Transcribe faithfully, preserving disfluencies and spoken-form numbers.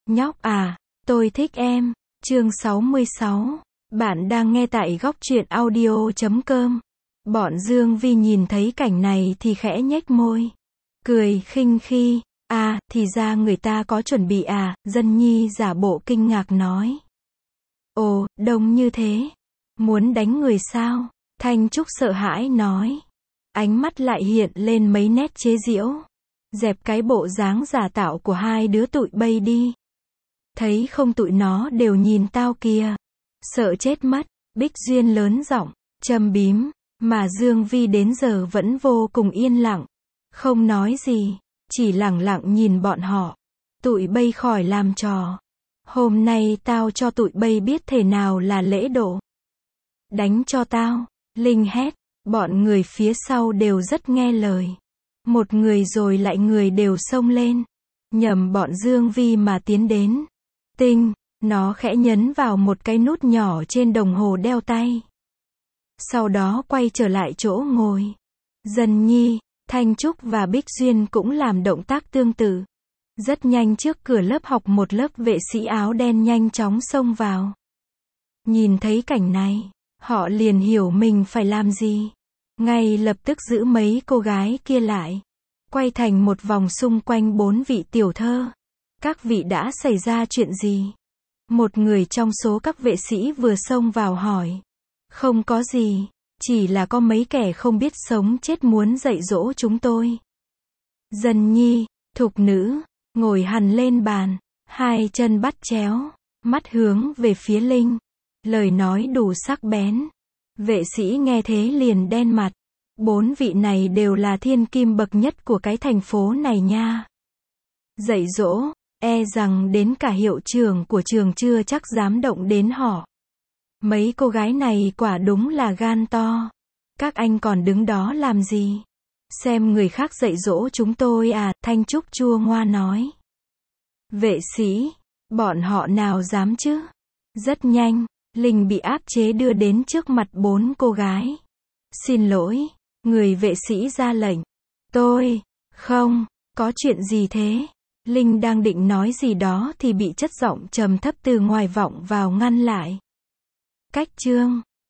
Nhóc à, tôi thích em. Chương sáu mươi sáu. Bạn đang nghe tại góc truyện audio chấm com. Bọn Dương Vi nhìn thấy cảnh này thì khẽ nhếch môi. Cười khinh khi. À, thì ra người ta có chuẩn bị à, Dân Nhi giả bộ kinh ngạc nói. Ồ, đông như thế. Muốn đánh người sao? Thanh Trúc sợ hãi nói. Ánh mắt lại hiện lên mấy nét chế giễu. Dẹp cái bộ dáng giả tạo của hai đứa tụi bay đi. Thấy không tụi nó đều nhìn tao kìa. Sợ chết mất. Bích Duyên lớn giọng, châm bím, mà Dương Vi đến giờ vẫn vô cùng yên lặng. Không nói gì, chỉ lẳng lặng nhìn bọn họ. Tụi bay khỏi làm trò. Hôm nay tao cho tụi bay biết thế nào là lễ độ. Đánh cho tao, Linh hét. Bọn người phía sau đều rất nghe lời. Một người rồi lại người đều xông lên. Nhầm bọn Dương Vi mà tiến đến. Tinh, nó khẽ nhấn vào một cái nút nhỏ trên đồng hồ đeo tay. Sau đó quay trở lại chỗ ngồi. Dân Nhi, Thanh Trúc và Bích Duyên cũng làm động tác tương tự. Rất nhanh trước cửa lớp học một lớp vệ sĩ áo đen nhanh chóng xông vào. Nhìn thấy cảnh này, họ liền hiểu mình phải làm gì. Ngay lập tức giữ mấy cô gái kia lại. Quay thành một vòng xung quanh bốn vị tiểu thơ. Các vị đã xảy ra chuyện gì? Một người trong số các vệ sĩ vừa xông vào hỏi. Không có gì, chỉ là có mấy kẻ không biết sống chết muốn dạy dỗ chúng tôi. Dân Nhi, thục nữ, ngồi hằn lên bàn, hai chân bắt chéo, mắt hướng về phía Linh. Lời nói đủ sắc bén. Vệ sĩ nghe thế liền đen mặt. Bốn vị này đều là thiên kim bậc nhất của cái thành phố này nha. Dạy dỗ, e rằng đến cả hiệu trưởng của trường chưa chắc dám động đến họ. Mấy cô gái này quả đúng là gan to. Các anh còn đứng đó làm gì? Xem người khác dạy dỗ chúng tôi à, Thanh Trúc chua ngoa nói. Vệ sĩ, bọn họ nào dám chứ? Rất nhanh, Linh bị áp chế đưa đến trước mặt bốn cô gái. Xin lỗi, người vệ sĩ ra lệnh. Tôi, không, có chuyện gì thế? Linh đang định nói gì đó thì bị chất giọng trầm thấp từ ngoài vọng vào ngăn lại. Cách chương